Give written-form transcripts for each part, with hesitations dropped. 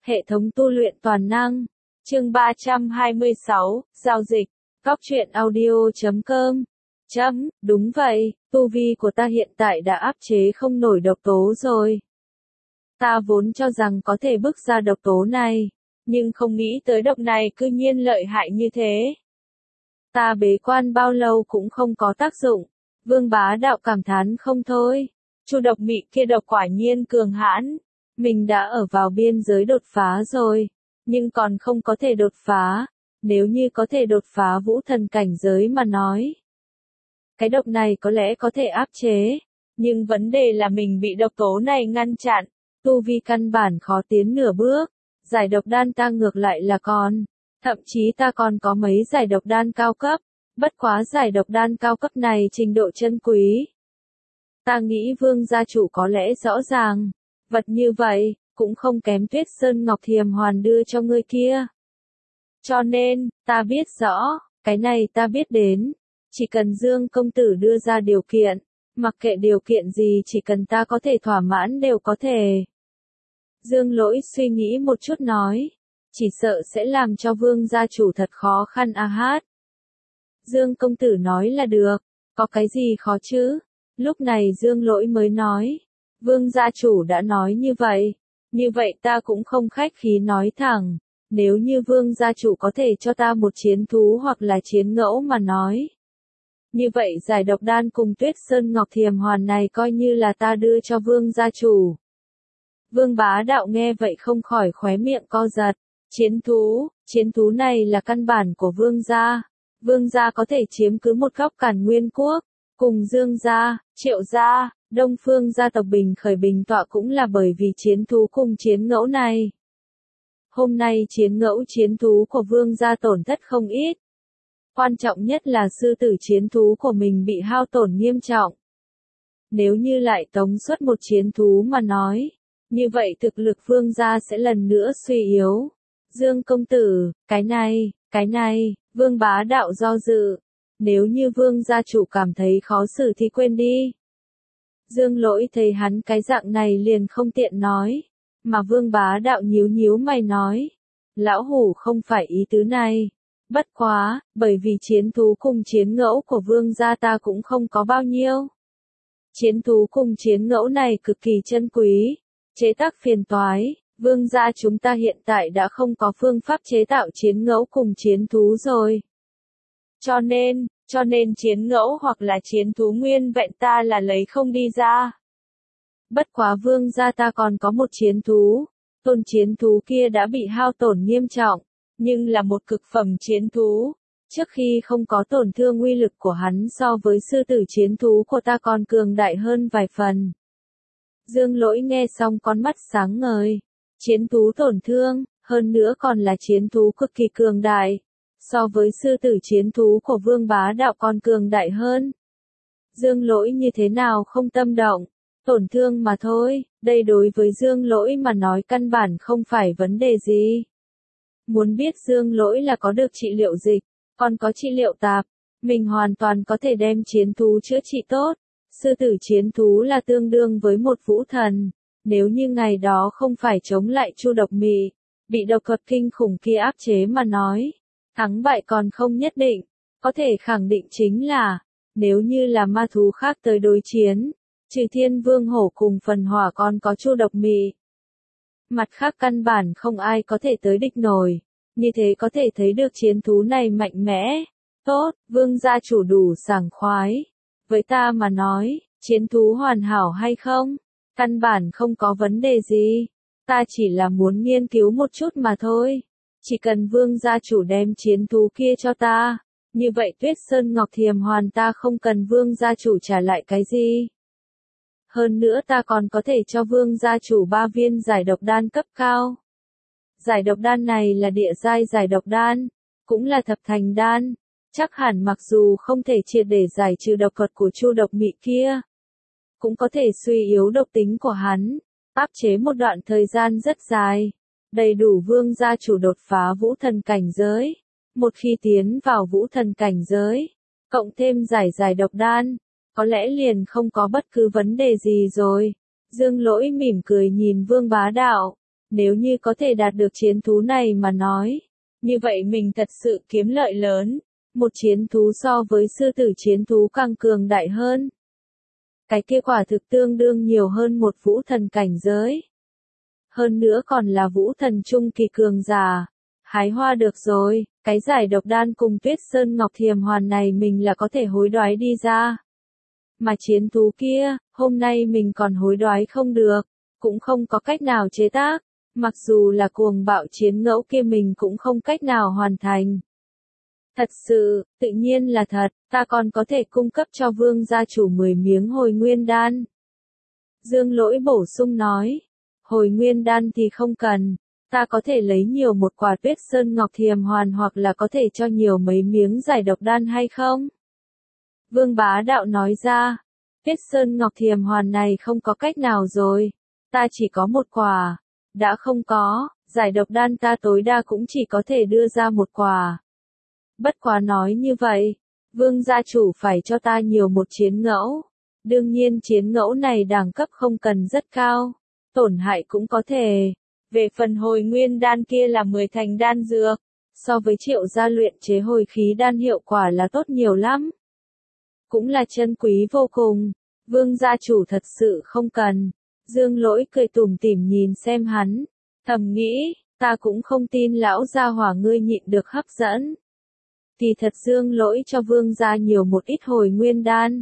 Hệ thống tu luyện toàn năng. Chương 326, Giao dịch. Góc truyện audio.com. Đúng vậy, tu vi của ta hiện tại đã áp chế không nổi độc tố rồi. Ta vốn cho rằng có thể bức ra độc tố này, nhưng không nghĩ tới độc này cư nhiên lợi hại như thế. Ta bế quan bao lâu cũng không có tác dụng. Vương Bá Đạo cảm thán không thôi. Chu độc mị kia độc quả nhiên cường hãn. Mình đã ở vào biên giới đột phá rồi, nhưng còn không có thể đột phá. Nếu như có thể đột phá vũ thần cảnh giới mà nói, cái độc này có lẽ có thể áp chế, nhưng vấn đề là mình bị độc tố này ngăn chặn, tu vi căn bản khó tiến nửa bước. Giải độc đan ta ngược lại là còn, thậm chí ta còn có mấy giải độc đan cao cấp, bất quá giải độc đan cao cấp này trình độ chân quý. Ta nghĩ Vương gia chủ có lẽ rõ ràng, vật như vậy, cũng không kém Tuyết Sơn Ngọc Thiềm Hoàn đưa cho ngươi kia. Cho nên, ta biết rõ, cái này ta biết đến, chỉ cần Dương công tử đưa ra điều kiện, mặc kệ điều kiện gì chỉ cần ta có thể thỏa mãn đều có thể. Dương Lỗi suy nghĩ một chút nói, chỉ sợ sẽ làm cho Vương gia chủ thật khó khăn a hát. Dương công tử nói là được, có cái gì khó chứ? Lúc này Dương Lỗi mới nói, Vương gia chủ đã nói như vậy ta cũng không khách khí nói thẳng, nếu như Vương gia chủ có thể cho ta một chiến thú hoặc là chiến ngẫu mà nói. Như vậy giải độc đan cùng Tuyết Sơn Ngọc Thiềm Hoàn này coi như là ta đưa cho Vương gia chủ. Vương Bá Đạo nghe vậy không khỏi khóe miệng co giật, chiến thú này là căn bản của Vương gia có thể chiếm cứ một góc Càn Nguyên Quốc, cùng Dương gia, Triệu gia, Đông Phương gia tộc bình khởi bình tọa cũng là bởi vì chiến thú cùng chiến ngẫu này. Hôm nay chiến thú của Vương gia tổn thất không ít. Quan trọng nhất là sư tử chiến thú của mình bị hao tổn nghiêm trọng. Nếu như lại tống xuất một chiến thú mà nói, như vậy thực lực Vương gia sẽ lần nữa suy yếu. Dương công tử, cái này, Vương Bá Đạo do dự. Nếu như Vương gia chủ cảm thấy khó xử thì quên đi. Dương Lỗi thấy hắn cái dạng này liền không tiện nói. Mà Vương Bá Đạo nhíu mày nói. Lão hủ không phải ý tứ này. Bất quá, bởi vì chiến thú cùng chiến ngẫu của Vương gia ta cũng không có bao nhiêu. Chiến thú cùng chiến ngẫu này cực kỳ chân quý. Chế tác phiền toái. Vương gia chúng ta hiện tại đã không có phương pháp chế tạo chiến ngẫu cùng chiến thú rồi. Cho nên chiến ngẫu hoặc là chiến thú nguyên vẹn ta là lấy không đi ra. Bất quá Vương gia ta còn có một chiến thú, tôn chiến thú kia đã bị hao tổn nghiêm trọng, nhưng là một cực phẩm chiến thú. Trước khi không có tổn thương uy lực của hắn so với sư tử chiến thú của ta còn cường đại hơn vài phần. Dương Lỗi nghe xong con mắt sáng ngời. Chiến thú tổn thương, hơn nữa còn là chiến thú cực kỳ cường đại. So với sư tử chiến thú của Vương Bá Đạo còn cường đại hơn. Dương Lỗi như thế nào không tâm động, tổn thương mà thôi, đây đối với Dương Lỗi mà nói căn bản không phải vấn đề gì. Muốn biết Dương Lỗi là có được trị liệu dịch, còn có trị liệu tạp, mình hoàn toàn có thể đem chiến thú chữa trị tốt. Sư tử chiến thú là tương đương với một vũ thần, nếu như ngày đó không phải chống lại Chu độc mị, bị độc thuật kinh khủng kia áp chế mà nói. Thắng bại còn không nhất định, có thể khẳng định chính là, nếu như là ma thú khác tới đối chiến, trừ Thiên Vương Hổ cùng Phần Hỏa còn có Chu độc mị. Mặt khác căn bản không ai có thể tới địch nổi, như thế có thể thấy được chiến thú này mạnh mẽ. Tốt, Vương gia chủ đủ sảng khoái. Với ta mà nói, chiến thú hoàn hảo hay không? Căn bản không có vấn đề gì. Ta chỉ là muốn nghiên cứu một chút mà thôi. Chỉ cần Vương gia chủ đem chiến thú kia cho ta, như vậy Tuyết Sơn Ngọc Thiềm Hoàn ta không cần Vương gia chủ trả lại cái gì. Hơn nữa ta còn có thể cho Vương gia chủ 3 viên giải độc đan cấp cao. Giải độc đan này là địa giai giải độc đan, cũng là thập thành đan, chắc hẳn mặc dù không thể triệt để giải trừ độc thuật của Chu độc mị kia, cũng có thể suy yếu độc tính của hắn, áp chế một đoạn thời gian rất dài. Đầy đủ Vương gia chủ đột phá vũ thần cảnh giới. Một khi tiến vào vũ thần cảnh giới, cộng thêm giải độc đan, có lẽ liền không có bất cứ vấn đề gì rồi. Dương Lỗi mỉm cười nhìn Vương Bá Đạo. Nếu như có thể đạt được chiến thú này mà nói, như vậy mình thật sự kiếm lợi lớn. Một chiến thú so với sư tử chiến thú càng cường đại hơn. Cái kia quả thực tương đương nhiều hơn một vũ thần cảnh giới. Hơn nữa còn là vũ thần trung kỳ cường giả. Hái hoa được rồi, cái giải độc đan cùng Tuyết Sơn Ngọc Thiềm Hoàn này mình là có thể hối đoái đi ra. Mà chiến thú kia, hôm nay mình còn hối đoái không được, cũng không có cách nào chế tác. Mặc dù là cuồng bạo chiến ngẫu kia mình cũng không cách nào hoàn thành. Thật sự, tự nhiên là thật, ta còn có thể cung cấp cho vương gia chủ 10 miếng hồi nguyên đan. Dương Lỗi bổ sung nói, hồi nguyên đan thì không cần, ta có thể lấy nhiều một quả Tuyết Sơn Ngọc Thiềm Hoàn hoặc là có thể cho nhiều mấy miếng giải độc đan hay không? Vương Bá Đạo nói ra, Tuyết Sơn Ngọc Thiềm Hoàn này không có cách nào rồi, ta chỉ có một quả, đã không có, giải độc đan ta tối đa cũng chỉ có thể đưa ra một quả. Bất quá nói như vậy, vương gia chủ phải cho ta nhiều một chiến ngẫu. Đương nhiên chiến ngẫu này đẳng cấp không cần rất cao, tổn hại cũng có thể. Về phần hồi nguyên đan kia là 10 thành đan dược, so với Triệu gia luyện chế hồi khí đan hiệu quả là tốt nhiều lắm. Cũng là chân quý vô cùng, vương gia chủ thật sự không cần. Dương Lỗi cười tủm tỉm nhìn xem hắn, thầm nghĩ, ta cũng không tin lão gia hỏa ngươi nhịn được hấp dẫn. Kỳ thật Dương Lỗi cho vương gia nhiều một ít hồi nguyên đan.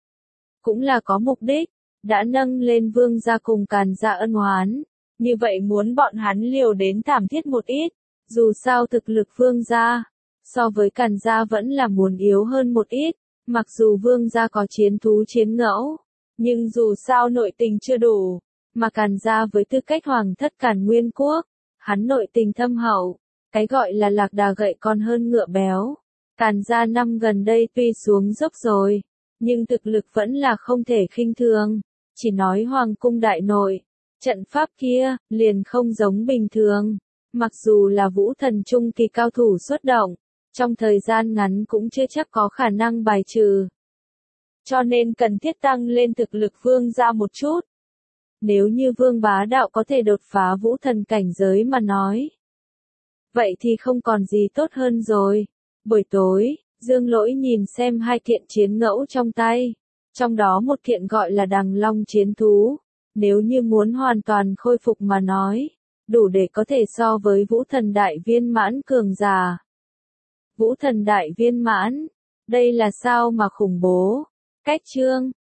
Cũng là có mục đích, đã nâng lên vương gia cùng Càn gia ân oán. Như vậy muốn bọn hắn liều đến thảm thiết một ít, dù sao thực lực vương gia, so với Càn gia vẫn là muốn yếu hơn một ít, mặc dù vương gia có chiến thú chiến ngẫu, nhưng dù sao nội tình chưa đủ, mà Càn gia với tư cách hoàng thất Càn Nguyên Quốc, hắn nội tình thâm hậu, cái gọi là lạc đà gậy còn hơn ngựa béo. Càn gia năm gần đây tuy xuống dốc rồi, nhưng thực lực vẫn là không thể khinh thường, chỉ nói hoàng cung đại nội, trận pháp kia, liền không giống bình thường, mặc dù là vũ thần trung kỳ cao thủ xuất động, trong thời gian ngắn cũng chưa chắc có khả năng bài trừ. Cho nên cần thiết tăng lên thực lực vương gia một chút. Nếu như Vương Bá Đạo có thể đột phá vũ thần cảnh giới mà nói, vậy thì không còn gì tốt hơn rồi. Buổi tối, Dương Lỗi nhìn xem hai kiện chiến ngẫu trong tay, trong đó một kiện gọi là Đằng Long chiến thú, nếu như muốn hoàn toàn khôi phục mà nói, đủ để có thể so với vũ thần đại viên mãn cường giả. Vũ thần đại viên mãn, đây là sao mà khủng bố? Cách chương